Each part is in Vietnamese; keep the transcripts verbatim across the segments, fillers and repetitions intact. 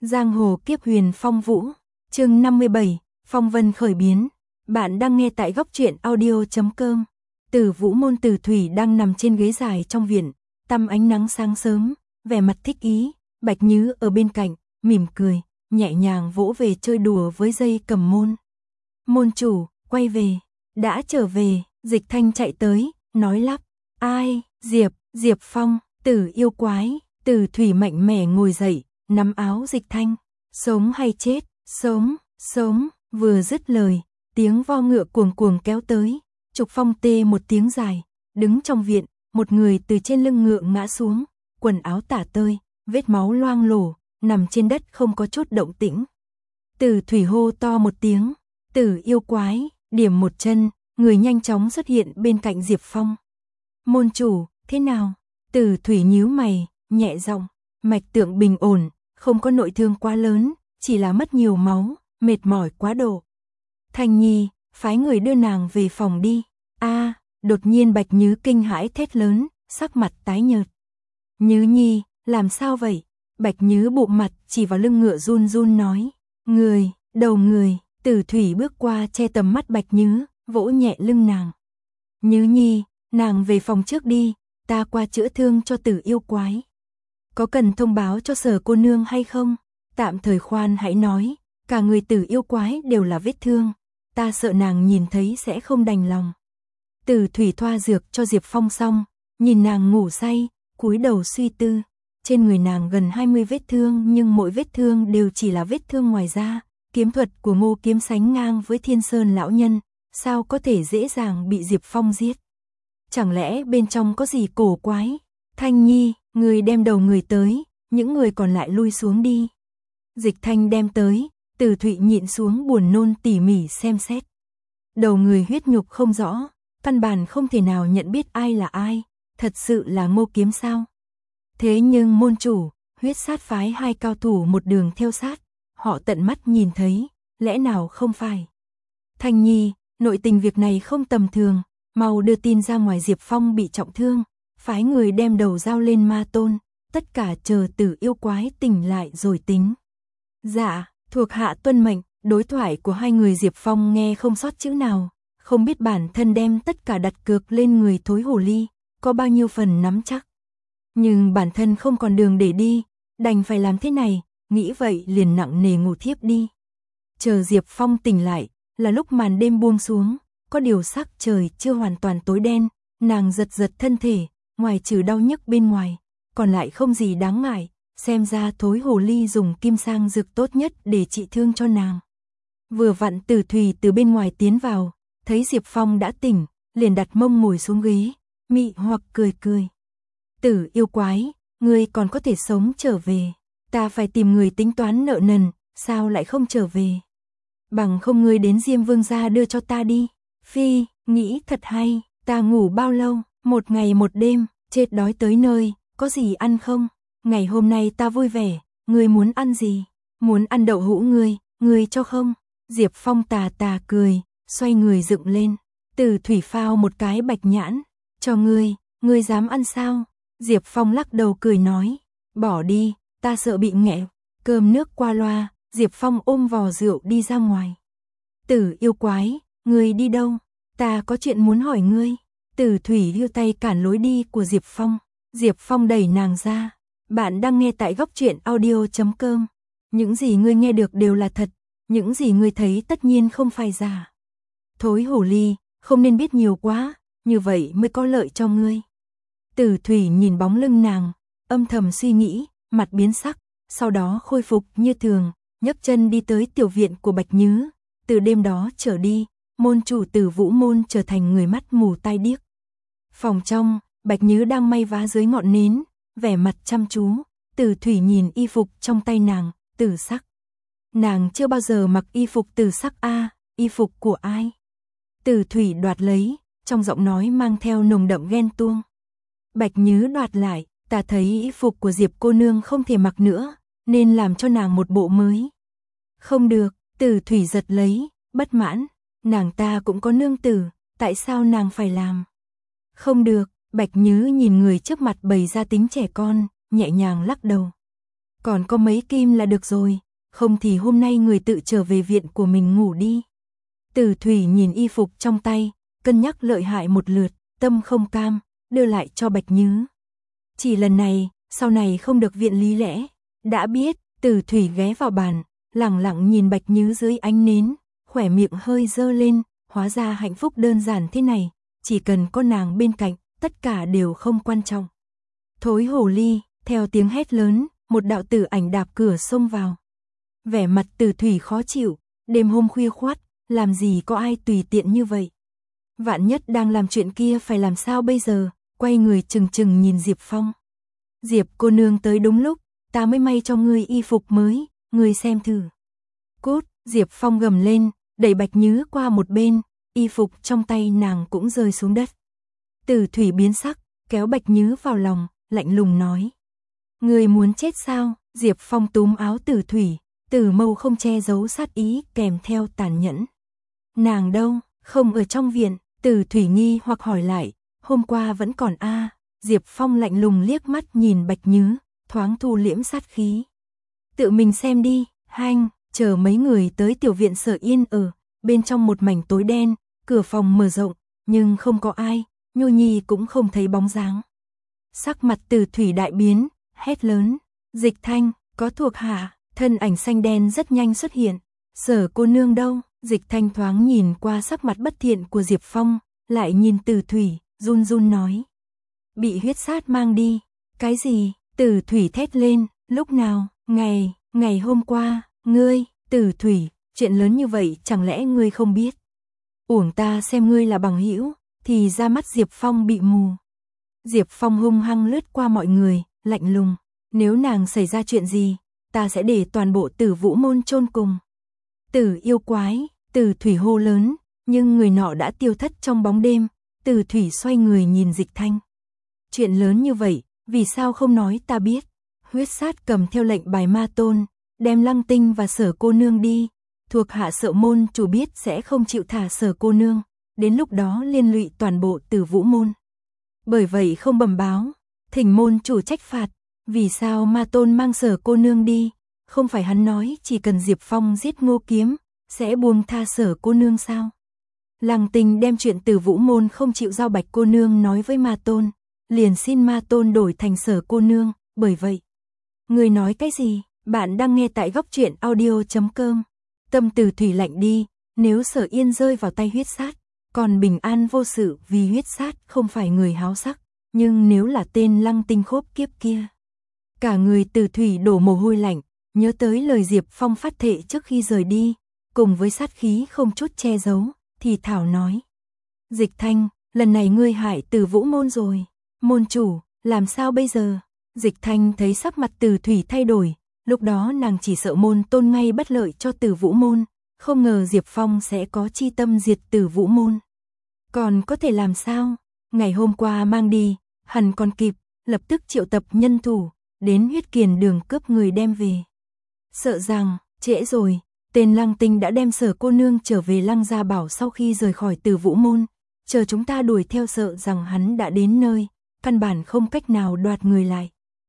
Giang hồ kiếp huyền phong vũ, chương năm mươi bảy, phong vân khởi biến. Bạn đang nghe tại góc truyện audio chấm com. Tử Vũ môn Tử Thủy đang nằm trên ghế dài trong viện, tăm ánh nắng sáng sớm, vẻ mặt thích ý. Bạch Nhứ ở bên cạnh, mỉm cười, nhẹ nhàng vỗ về chơi đùa với dây cầm môn. Môn chủ, quay về, đã trở về. Dịch Thanh chạy tới, nói lắp, ai, Diệp, Diệp Phong, Tử yêu quái. Tử Thủy mạnh mẽ ngồi dậy, nắm áo Dịch Thanh, sống hay chết, sống, sống, vừa dứt lời, tiếng vo ngựa cuồng cuồng kéo tới, Trục Phong tê một tiếng dài, đứng trong viện, một người từ trên lưng ngựa ngã xuống, quần áo tả tơi, vết máu loang lổ, nằm trên đất không có chút động tĩnh. Tử Thủy hô to một tiếng, Tử yêu quái, điểm một chân, người nhanh chóng xuất hiện bên cạnh Diệp Phong. Môn chủ, thế nào? Tử Thủy nhíu mày, nhẹ giọng, mạch tượng bình ổn, không có nội thương quá lớn, chỉ là mất nhiều máu, mệt mỏi quá độ. Thanh Nhi, phái người đưa nàng về phòng đi. A, đột nhiên Bạch Nhứ kinh hãi thét lớn, sắc mặt tái nhợt. Nhứ Nhi, làm sao vậy? Bạch Nhứ bụng mặt chỉ vào lưng ngựa run run nói, người, đầu người. Tử Thủy bước qua che tầm mắt Bạch Nhứ, vỗ nhẹ lưng nàng. Nhứ Nhi, nàng về phòng trước đi, ta qua chữa thương cho Tử yêu quái. Có cần thông báo cho Sở cô nương hay không? Tạm thời khoan hãy nói, cả người Tử yêu quái đều là vết thương, ta sợ nàng nhìn thấy sẽ không đành lòng. Tử Thủy thoa dược cho Diệp Phong xong, nhìn nàng ngủ say, cúi đầu suy tư. Trên người nàng gần hai mươi vết thương nhưng mỗi vết thương đều chỉ là vết thương ngoài da. Kiếm thuật của Ngô Kiếm sánh ngang với Thiên Sơn lão nhân, sao có thể dễ dàng bị Diệp Phong giết? Chẳng lẽ bên trong có gì cổ quái? Thanh Nhi, người đem đầu người tới, những người còn lại lui xuống đi. Dịch Thanh đem tới, Tử Thủy nhịn xuống buồn nôn tỉ mỉ xem xét. Đầu người huyết nhục không rõ, căn bản không thể nào nhận biết ai là ai, thật sự là Ngô Kiếm sao? Thế nhưng môn chủ, huyết sát phái hai cao thủ một đường theo sát, họ tận mắt nhìn thấy, lẽ nào không phải? Thanh Nhi, nội tình việc này không tầm thường, mau đưa tin ra ngoài Diệp Phong bị trọng thương, phái người đem đầu giao lên ma tôn, tất cả chờ Tử yêu quái tỉnh lại rồi tính. Dạ, thuộc hạ tuân mệnh. Đối thoại của hai người Diệp Phong nghe không sót chữ nào, không biết bản thân đem tất cả đặt cược lên người thối hồ ly, có bao nhiêu phần nắm chắc. Nhưng bản thân không còn đường để đi, đành phải làm thế này, nghĩ vậy liền nặng nề ngủ thiếp đi. Chờ Diệp Phong tỉnh lại, là lúc màn đêm buông xuống, có điều sắc trời chưa hoàn toàn tối đen, nàng giật giật thân thể, ngoài trừ đau nhức bên ngoài, còn lại không gì đáng ngại, xem ra thối hồ ly dùng kim sang dược tốt nhất để trị thương cho nàng. Vừa vặn Tử Thủy từ bên ngoài tiến vào, thấy Diệp Phong đã tỉnh, liền đặt mông ngồi xuống ghế, mị hoặc cười cười. Tử yêu quái, ngươi còn có thể sống trở về, ta phải tìm người tính toán nợ nần, sao lại không trở về? Bằng không ngươi đến Diêm Vương gia đưa cho ta đi. Phi, nghĩ thật hay, ta ngủ bao lâu, một ngày một đêm, chết đói tới nơi, có gì ăn không? Ngày hôm nay ta vui vẻ, ngươi muốn ăn gì? Muốn ăn đậu hũ ngươi, ngươi cho không? Diệp Phong tà tà cười, xoay người dựng lên. Tử Thủy phao một cái bạch nhãn, cho ngươi, ngươi dám ăn sao? Diệp Phong lắc đầu cười nói, bỏ đi, ta sợ bị nghẹo. Cơm nước qua loa, Diệp Phong ôm vò rượu đi ra ngoài. Tử yêu quái, ngươi đi đâu? Ta có chuyện muốn hỏi ngươi. Tử Thủy đưa tay cản lối đi của Diệp Phong. Diệp Phong đẩy nàng ra. Bạn đang nghe tại góc truyện audio chấm com. Những gì ngươi nghe được đều là thật, những gì ngươi thấy tất nhiên không phải giả. Thối hồ ly, không nên biết nhiều quá, như vậy mới có lợi cho ngươi. Tử Thủy nhìn bóng lưng nàng, âm thầm suy nghĩ, mặt biến sắc, sau đó khôi phục như thường, nhấc chân đi tới tiểu viện của Bạch Nhứ. Từ đêm đó trở đi, môn chủ Tử Vũ môn trở thành người mắt mù tai điếc. Phòng trong, Bạch Nhứ đang may vá dưới ngọn nến, vẻ mặt chăm chú. Tử Thủy nhìn y phục trong tay nàng, tử sắc. Nàng chưa bao giờ mặc y phục tử sắc a, à, y phục của ai? Tử Thủy đoạt lấy, trong giọng nói mang theo nồng đậm ghen tuông. Bạch Nhứ đoạt lại, ta thấy y phục của Diệp cô nương không thể mặc nữa, nên làm cho nàng một bộ mới. Không được, Tử Thủy giật lấy, bất mãn, nàng ta cũng có nương tử, tại sao nàng phải làm? Không được, Bạch Nhứ nhìn người trước mặt bày ra tính trẻ con, nhẹ nhàng lắc đầu. Còn có mấy kim là được rồi, không thì hôm nay người tự trở về viện của mình ngủ đi. Từ Thủy nhìn y phục trong tay, cân nhắc lợi hại một lượt, tâm không cam, đưa lại cho Bạch Nhứ. Chỉ lần này, sau này không được viện lý lẽ. Đã biết, Từ Thủy ghé vào bàn, lẳng lặng nhìn Bạch Nhứ dưới ánh nến, khỏe miệng hơi dơ lên, hóa ra hạnh phúc đơn giản thế này, chỉ cần có nàng bên cạnh, tất cả đều không quan trọng. Thối hồ ly, theo tiếng hét lớn, một đạo tử ảnh đạp cửa xông vào. Vẻ mặt Từ Thủy khó chịu, đêm hôm khuya khoắt, làm gì có ai tùy tiện như vậy. Vạn nhất đang làm chuyện kia phải làm sao bây giờ, quay người chừng chừng nhìn Diệp Phong. Diệp cô nương tới đúng lúc, ta mới may cho ngươi y phục mới, ngươi xem thử. Cút, Diệp Phong gầm lên, đẩy Bạch Nhứ qua một bên, y phục trong tay nàng cũng rơi xuống đất. Từ Thủy biến sắc, kéo Bạch Nhứ vào lòng, lạnh lùng nói. Ngươi muốn chết sao? Diệp Phong túm áo Từ Thủy, Từ mâu không che giấu sát ý kèm theo tàn nhẫn. Nàng đâu? Không ở trong viện. Từ Thủy nghi hoặc hỏi lại, hôm qua vẫn còn a à. Diệp Phong lạnh lùng liếc mắt nhìn Bạch Nhứ, thoáng thu liễm sát khí. Tự mình xem đi, hanh, chờ mấy người tới tiểu viện Sở Yên ở, bên trong một mảnh tối đen, cửa phòng mở rộng, nhưng không có ai, Nhu Nhi cũng không thấy bóng dáng. Sắc mặt Từ Thủy đại biến, hét lớn, Dịch Thanh, có thuộc hạ, thân ảnh xanh đen rất nhanh xuất hiện, Sở cô nương đâu? Dịch Thanh thoáng nhìn qua sắc mặt bất thiện của Diệp Phong, lại nhìn Từ Thủy, run run nói. Bị huyết sát mang đi. Cái gì? Từ Thủy thét lên, lúc nào? Ngày, ngày hôm qua, ngươi, Từ Thủy, chuyện lớn như vậy chẳng lẽ ngươi không biết? Uổng ta xem ngươi là bằng hữu, thì ra mắt Diệp Phong bị mù. Diệp Phong hung hăng lướt qua mọi người, lạnh lùng, nếu nàng xảy ra chuyện gì, ta sẽ để toàn bộ Tử Vũ môn chôn cùng. Tử yêu quái, Từ Thủy hô lớn, nhưng người nọ đã tiêu thất trong bóng đêm. Từ Thủy xoay người nhìn Dịch Thanh. Chuyện lớn như vậy, vì sao không nói ta biết? Huyết sát cầm theo lệnh bài ma tôn, đem Lăng Tinh và Sở cô nương đi. Thuộc hạ Sợ môn chủ biết sẽ không chịu thả Sở cô nương, đến lúc đó liên lụy toàn bộ Tử Vũ môn. Bởi vậy không bẩm báo, thỉnh môn chủ trách phạt. Vì sao ma tôn mang Sở cô nương đi? Không phải hắn nói chỉ cần Diệp Phong giết Ngô Kiếm, sẽ buông tha Sở cô nương sao? Lăng Tinh đem chuyện Tử Vũ môn không chịu giao Bạch cô nương nói với ma tôn, liền xin ma tôn đổi thành Sở cô nương, bởi vậy. Người nói cái gì? Bạn đang nghe tại góc truyện audio chấm com. Tâm Từ Thủy lạnh đi, nếu Sở Yên rơi vào tay huyết sát, còn bình an vô sự vì huyết sát không phải người háo sắc, nhưng nếu là tên Lăng Tinh khốp kiếp kia. Cả người Từ Thủy đổ mồ hôi lạnh, nhớ tới lời Diệp Phong phát thệ trước khi rời đi, cùng với sát khí không chút che giấu, thì thảo nói. Dịch Thanh, lần này ngươi hại Tử Vũ môn rồi. Môn chủ, làm sao bây giờ? Dịch Thanh thấy sắc mặt Từ Thủy thay đổi, lúc đó nàng chỉ sợ môn tôn ngay bất lợi cho Tử Vũ môn, không ngờ Diệp Phong sẽ có chi tâm diệt Tử Vũ môn. Còn có thể làm sao? Ngày hôm qua mang đi, hẳn còn kịp, lập tức triệu tập nhân thủ, đến Huyết Kiền đường cướp người đem về. Sợ rằng, trễ rồi, tên Lăng Tinh đã đem Sở cô nương trở về Lăng Gia Bảo sau khi rời khỏi Tử Vũ môn, chờ chúng ta đuổi theo sợ rằng hắn đã đến nơi, căn bản không cách nào đoạt người lại.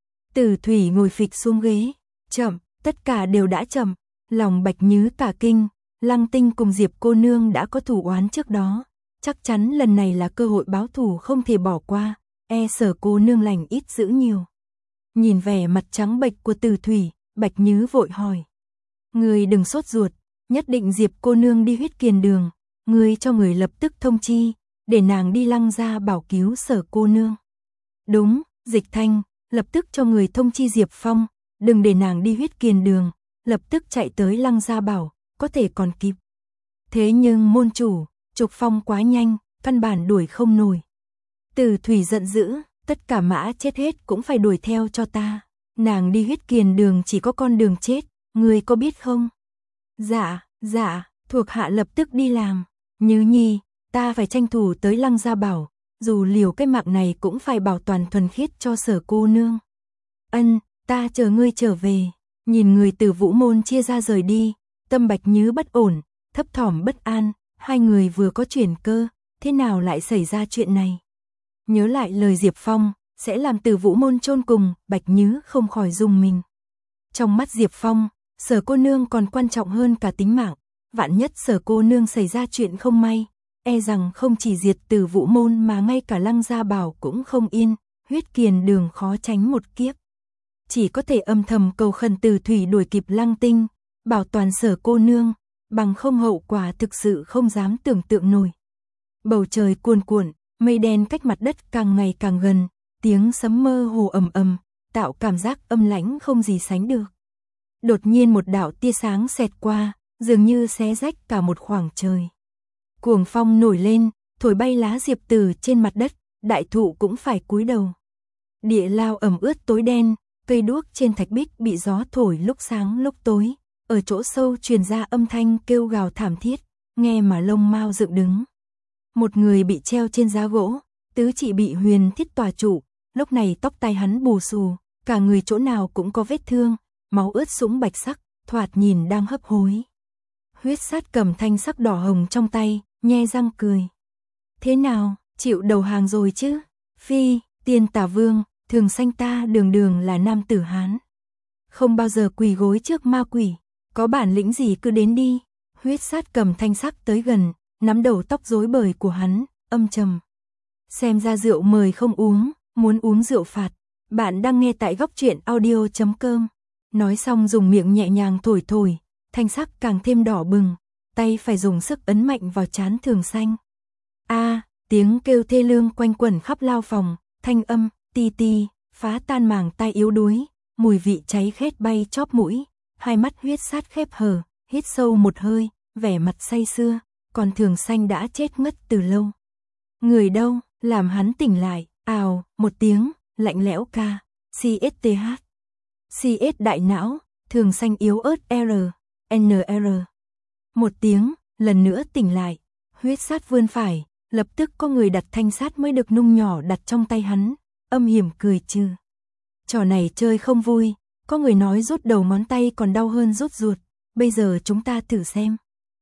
Từ Thủy ngồi phịch xuống ghế, chậm, tất cả đều đã chậm, lòng Bạch Nhứ cả kinh, Lăng Tinh cùng Diệp cô nương đã có thủ oán trước đó, chắc chắn lần này là cơ hội báo thù không thể bỏ qua, e Sở cô nương lành ít dữ nhiều. Nhìn vẻ mặt trắng bệch của Từ Thủy, Bạch Nhứ vội hỏi. Người đừng sốt ruột, nhất định Diệp cô nương đi Huyết Kiền đường, người cho người lập tức thông chi, để nàng đi Lăng Gia Bảo cứu Sở cô nương. Đúng, Dịch Thanh, lập tức cho người thông chi Diệp Phong, đừng để nàng đi Huyết Kiền đường, lập tức chạy tới Lăng Gia Bảo, có thể còn kịp. Thế nhưng môn chủ, Trục Phong quá nhanh, căn bản đuổi không nổi. Từ Thủy giận dữ, tất cả mã chết hết cũng phải đuổi theo cho ta. Nàng đi Huyết Kiền đường chỉ có con đường chết, người có biết không? Dạ, dạ, thuộc hạ lập tức đi làm. Như Nhi, ta phải tranh thủ tới Lăng Gia Bảo, dù liều cái mạng này cũng phải bảo toàn thuần khiết cho Sở cô nương. Ân, ta chờ ngươi trở về. Nhìn người Tử Vũ môn chia ra rời đi, tâm Bạch Nhứ bất ổn, thấp thỏm bất an, hai người vừa có chuyển cơ, thế nào lại xảy ra chuyện này? Nhớ lại lời Diệp Phong, sẽ làm Tử Vũ môn chôn cùng, Bạch Nhứ không khỏi rùng mình. Trong mắt Diệp Phong, Sở cô nương còn quan trọng hơn cả tính mạng, vạn nhất Sở cô nương xảy ra chuyện không may, e rằng không chỉ diệt Tử Vũ môn mà ngay cả Lăng Gia Bảo cũng không yên, Huyết Kiền Đường khó tránh một kiếp. Chỉ có thể âm thầm cầu khẩn Từ Thủy đuổi kịp Lăng Tinh, bảo toàn Sở cô nương, bằng không hậu quả thực sự không dám tưởng tượng nổi. Bầu trời cuồn cuộn, mây đen cách mặt đất càng ngày càng gần, tiếng sấm mơ hồ ầm ầm, tạo cảm giác âm lãnh không gì sánh được. Đột nhiên một đạo tia sáng xẹt qua, dường như xé rách cả một khoảng trời. Cuồng phong nổi lên, thổi bay lá diệp tử trên mặt đất, đại thụ cũng phải cúi đầu. Địa lao ẩm ướt tối đen, cây đuốc trên thạch bích bị gió thổi lúc sáng lúc tối, ở chỗ sâu truyền ra âm thanh kêu gào thảm thiết, nghe mà lông mao dựng đứng. Một người bị treo trên giá gỗ, tứ chỉ bị huyền thiết tòa trụ, lúc này tóc tai hắn bù xù, cả người chỗ nào cũng có vết thương, máu ướt sũng bạch sắc, thoạt nhìn đang hấp hối. Huyết Sát cầm thanh sắc đỏ hồng trong tay, nhe răng cười. Thế nào, chịu đầu hàng rồi chứ? Phi, Tiên Tà Vương, Thường Xanh ta đường đường là nam tử Hán. Không bao giờ quỳ gối trước ma quỷ, có bản lĩnh gì cứ đến đi. Huyết Sát cầm thanh sắc tới gần, nắm đầu tóc rối bời của hắn, âm trầm. Xem ra rượu mời không uống, muốn uống rượu phạt. Bạn đang nghe tại góc truyện audio chấm com. Nói xong dùng miệng nhẹ nhàng thổi thổi, thanh sắc càng thêm đỏ bừng, tay phải dùng sức ấn mạnh vào trán Thường Xanh. A, tiếng kêu thê lương quanh quẩn khắp lao phòng, thanh âm ti ti, phá tan màng tai yếu đuối, mùi vị cháy khét bay chóp mũi, hai mắt Huyết Sát khép hờ, hít sâu một hơi, vẻ mặt say sưa, còn Thường Xanh đã chết ngất từ lâu. Người đâu, làm hắn tỉnh lại, ào, một tiếng, lạnh lẽo ca, xê ét tê hát. xê ét đại não, Thường Xanh yếu ớt R, N R. Một tiếng, lần nữa tỉnh lại, Huyết Sát vươn phải, lập tức có người đặt thanh sát mới được nung nhỏ đặt trong tay hắn, âm hiểm cười trừ. Trò này chơi không vui, có người nói rút đầu ngón tay còn đau hơn rút ruột, bây giờ chúng ta thử xem.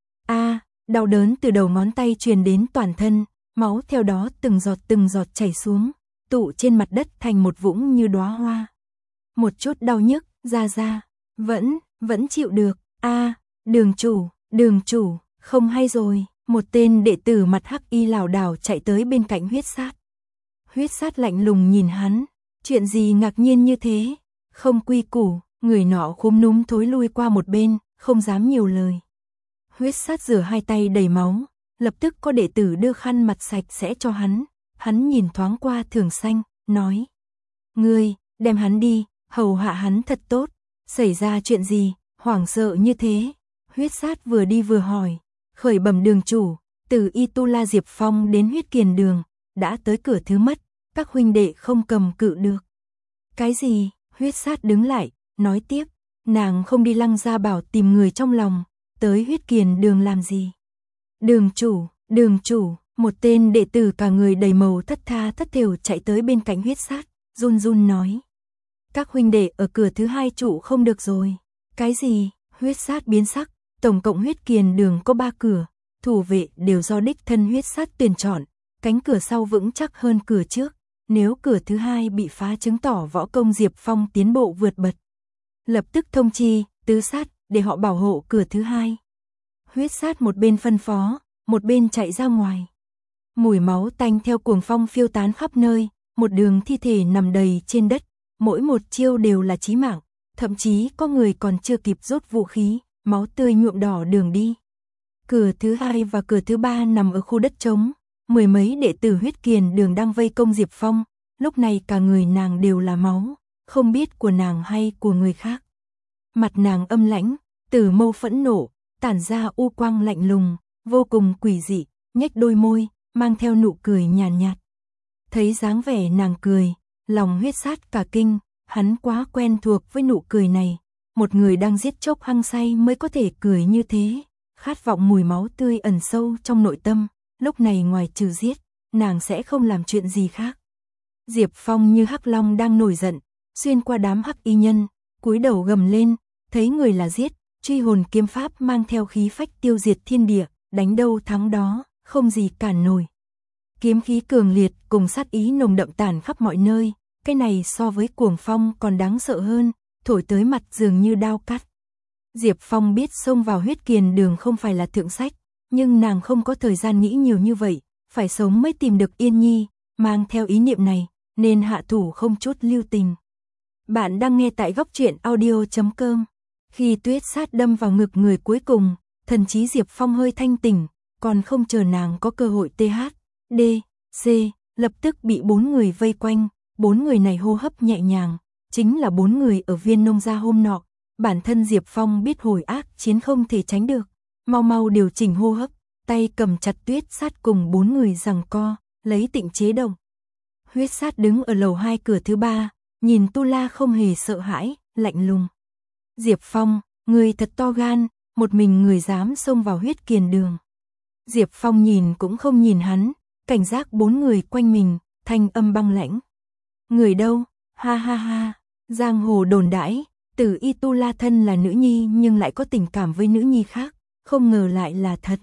A, đau đớn từ đầu ngón tay truyền đến toàn thân, máu theo đó từng giọt từng giọt chảy xuống, tụ trên mặt đất thành một vũng như đóa hoa. Một chút đau nhức, ra ra, vẫn, vẫn chịu được. A, đường chủ, đường chủ, không hay rồi, một tên đệ tử mặt hắc y lảo đảo chạy tới bên cạnh Huyết Sát. Huyết Sát lạnh lùng nhìn hắn, chuyện gì ngạc nhiên như thế, không quy củ, người nọ khúm núm thối lui qua một bên, không dám nhiều lời. Huyết Sát rửa hai tay đầy máu, lập tức có đệ tử đưa khăn mặt sạch sẽ cho hắn, hắn nhìn thoáng qua Thường Xanh, nói. Ngươi, đem hắn đi, hầu hạ hắn thật tốt, xảy ra chuyện gì, hoảng sợ như thế. Huyết Sát vừa đi vừa hỏi, khởi bẩm đường chủ, từ Y Tu La Diệp Phong đến Huyết Kiền Đường, đã tới cửa thứ mất, các huynh đệ không cầm cự được. Cái gì? Huyết Sát đứng lại, nói tiếp, nàng không đi Lăng Gia Bảo tìm người trong lòng, tới Huyết Kiền Đường làm gì? Đường chủ, đường chủ, một tên đệ tử cả người đầy màu thất tha thất thểu chạy tới bên cạnh Huyết Sát, run run nói. Các huynh đệ ở cửa thứ hai trụ không được rồi. Cái gì? Huyết Sát biến sắc, tổng cộng Huyết Kiền Đường có ba cửa, thủ vệ đều do đích thân Huyết Sát tuyển chọn, cánh cửa sau vững chắc hơn cửa trước, nếu cửa thứ hai bị phá chứng tỏ võ công Diệp Phong tiến bộ vượt bậc. Lập tức thông chi, tứ sát, để họ bảo hộ cửa thứ hai. Huyết Sát một bên phân phó, một bên chạy ra ngoài. Mùi máu tanh theo cuồng phong phiêu tán khắp nơi, một đường thi thể nằm đầy trên đất, mỗi một chiêu đều là chí mạng, thậm chí có người còn chưa kịp rút vũ khí, máu tươi nhuộm đỏ đường đi. Cửa thứ hai và cửa thứ ba nằm ở khu đất trống, mười mấy đệ tử Huyết Kiền Đường đang vây công Diệp Phong, lúc này cả người nàng đều là máu, không biết của nàng hay của người khác. Mặt nàng âm lãnh, tử mâu phẫn nộ, tản ra u quang lạnh lùng, vô cùng quỷ dị, nhếch đôi môi, mang theo nụ cười nhàn nhạt, nhạt. Thấy dáng vẻ nàng cười, lòng Huyết Sát cả kinh, hắn quá quen thuộc với nụ cười này, một người đang giết chóc hăng say mới có thể cười như thế, khát vọng mùi máu tươi ẩn sâu trong nội tâm, lúc này ngoài trừ giết, nàng sẽ không làm chuyện gì khác. Diệp Phong như hắc long đang nổi giận, xuyên qua đám hắc y nhân, cúi đầu gầm lên, thấy người là giết, truy hồn kiếm pháp mang theo khí phách tiêu diệt thiên địa, đánh đâu thắng đó, không gì cản nổi. Kiếm khí cường liệt cùng sát ý nồng đậm tản khắp mọi nơi, cái này so với cuồng phong còn đáng sợ hơn, thổi tới mặt dường như đao cắt. Diệp Phong biết xông vào huyết kiền đường không phải là thượng sách, nhưng nàng không có thời gian nghĩ nhiều như vậy, phải sống mới tìm được Yên Nhi, mang theo ý niệm này, nên hạ thủ không chút lưu tình. Bạn đang nghe tại góc truyện audio chấm com. Khi tuyết sát đâm vào ngực người cuối cùng, thần trí Diệp Phong hơi thanh tỉnh, còn không chờ nàng có cơ hội tê hát, đê, xê, lập tức bị bốn người vây quanh, bốn người này hô hấp nhẹ nhàng, chính là bốn người ở viên nông gia hôm nọ. Bản thân Diệp Phong biết hồi ác chiến không thể tránh được, mau mau điều chỉnh hô hấp, tay cầm chặt tuyết sát cùng bốn người giằng co, lấy tịnh chế động. Huyết sát đứng ở lầu hai cửa thứ ba, nhìn Tu La không hề sợ hãi, lạnh lùng. Diệp Phong, người thật to gan, một mình người dám xông vào huyết kiền đường. Diệp Phong nhìn cũng không nhìn hắn, cảnh giác bốn người quanh mình, thanh âm băng lãnh. Người đâu? Ha ha ha, giang hồ đồn đãi, Tử Y Tu La thân là nữ nhi nhưng lại có tình cảm với nữ nhi khác, không ngờ lại là thật.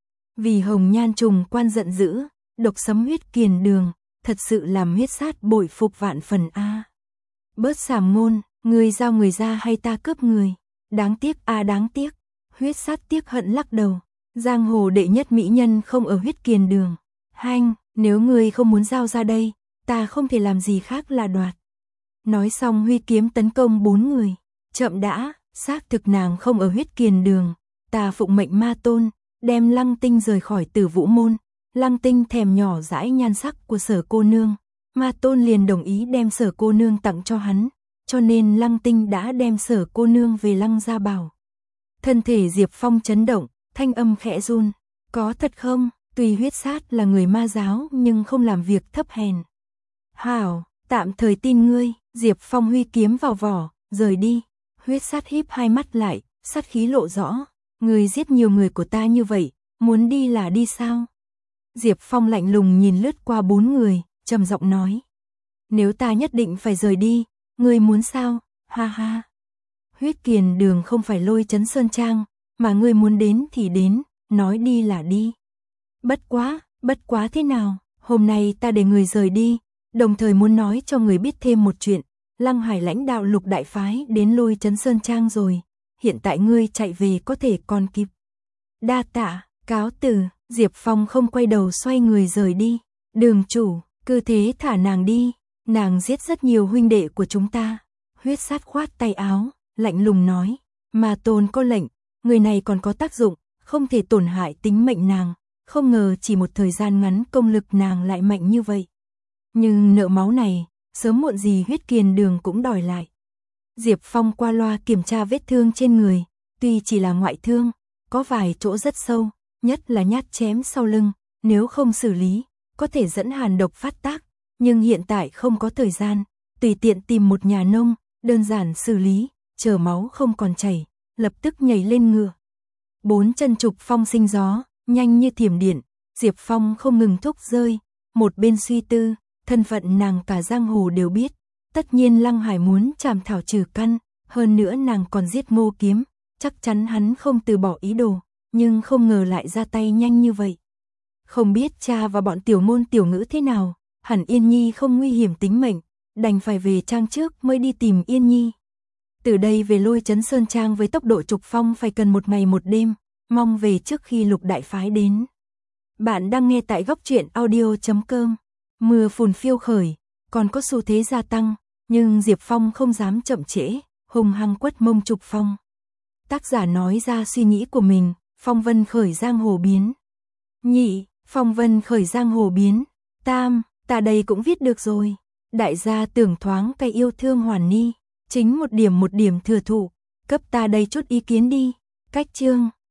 Vì hồng nhan trùng quan giận dữ, độc sấm huyết kiền đường, thật sự làm huyết sát bội phục vạn phần a. À. Bớt sàm ngôn, người giao người ra hay ta cướp người? Đáng tiếc a à, đáng tiếc. Huyết sát tiếc hận lắc đầu. Giang hồ đệ nhất mỹ nhân không ở huyết kiền đường. Hanh, nếu người không muốn giao ra đây, ta không thể làm gì khác là đoạt. Nói xong huy kiếm tấn công bốn người. Chậm đã, xác thực nàng không ở huyết kiền đường. Ta phụng mệnh ma tôn, đem Lăng Tinh rời khỏi Tử Vũ môn. Lăng Tinh thèm nhỏ dãi nhan sắc của Sở cô nương, ma tôn liền đồng ý đem Sở cô nương tặng cho hắn, cho nên Lăng Tinh đã đem Sở cô nương về Lăng gia bảo. Thân thể Diệp Phong chấn động, thanh âm khẽ run, có thật không? Tuy huyết sát là người ma giáo nhưng không làm việc thấp hèn. Hảo, tạm thời tin ngươi. Diệp Phong huy kiếm vào vỏ, rời đi. Huyết sát híp hai mắt lại, sát khí lộ rõ. Người giết nhiều người của ta như vậy, muốn đi là đi sao? Diệp Phong lạnh lùng nhìn lướt qua bốn người, trầm giọng nói. Nếu ta nhất định phải rời đi, ngươi muốn sao? Ha ha. Huyết kiền đường không phải Lôi Trấn Sơn Trang, mà ngươi muốn đến thì đến, nói đi là đi. Bất quá, bất quá thế nào? Hôm nay ta để người rời đi, đồng thời muốn nói cho người biết thêm một chuyện. Lăng Hải lãnh đạo Lục đại phái đến Lôi Trấn Sơn Trang rồi, hiện tại ngươi chạy về có thể còn kịp. Đa tạ, cáo từ. Diệp Phong không quay đầu xoay người rời đi. Đường chủ, cứ thế thả nàng đi, nàng giết rất nhiều huynh đệ của chúng ta. Huyết sát khoát tay áo, lạnh lùng nói, mà tôn có lệnh, người này còn có tác dụng, không thể tổn hại tính mệnh nàng. Không ngờ chỉ một thời gian ngắn công lực nàng lại mạnh như vậy. Nhưng nợ máu này, sớm muộn gì huyết kiền đường cũng đòi lại. Diệp Phong qua loa kiểm tra vết thương trên người, tuy chỉ là ngoại thương, có vài chỗ rất sâu, nhất là nhát chém sau lưng, nếu không xử lý, có thể dẫn hàn độc phát tác, nhưng hiện tại không có thời gian, tùy tiện tìm một nhà nông, đơn giản xử lý, chờ máu không còn chảy, lập tức nhảy lên ngựa. Bốn chân trục phong sinh gió, nhanh như thiểm điện, Diệp Phong không ngừng thúc rơi, một bên suy tư, thân phận nàng cả giang hồ đều biết, tất nhiên Lăng Hải muốn chảm thảo trừ căn, hơn nữa nàng còn giết Ngô Kiếm, chắc chắn hắn không từ bỏ ý đồ. Nhưng không ngờ lại ra tay nhanh như vậy. Không biết cha và bọn tiểu ngôn tiểu ngữ thế nào, hẳn Yên Nhi không nguy hiểm tính mệnh, đành phải về trang trước mới đi tìm Yên Nhi. Từ đây về Lôi Trấn Sơn Trang với tốc độ trục phong phải cần một ngày một đêm, mong về trước khi Lục đại phái đến. Bạn đang nghe tại góc truyện audio chấm com. Mưa phùn phiêu khởi, còn có xu thế gia tăng, nhưng Diệp Phong không dám chậm trễ, hùng hăng quất mông trục phong. Tác giả nói ra suy nghĩ của mình. Phong vân khởi giang hồ biến. Nhị, phong vân khởi giang hồ biến. Tam, ta đây cũng viết được rồi. Đại gia tưởng thoáng cây yêu thương hoàn ni. Chính một điểm một điểm thừa thụ. Cấp ta đây chút ý kiến đi. Cách chương.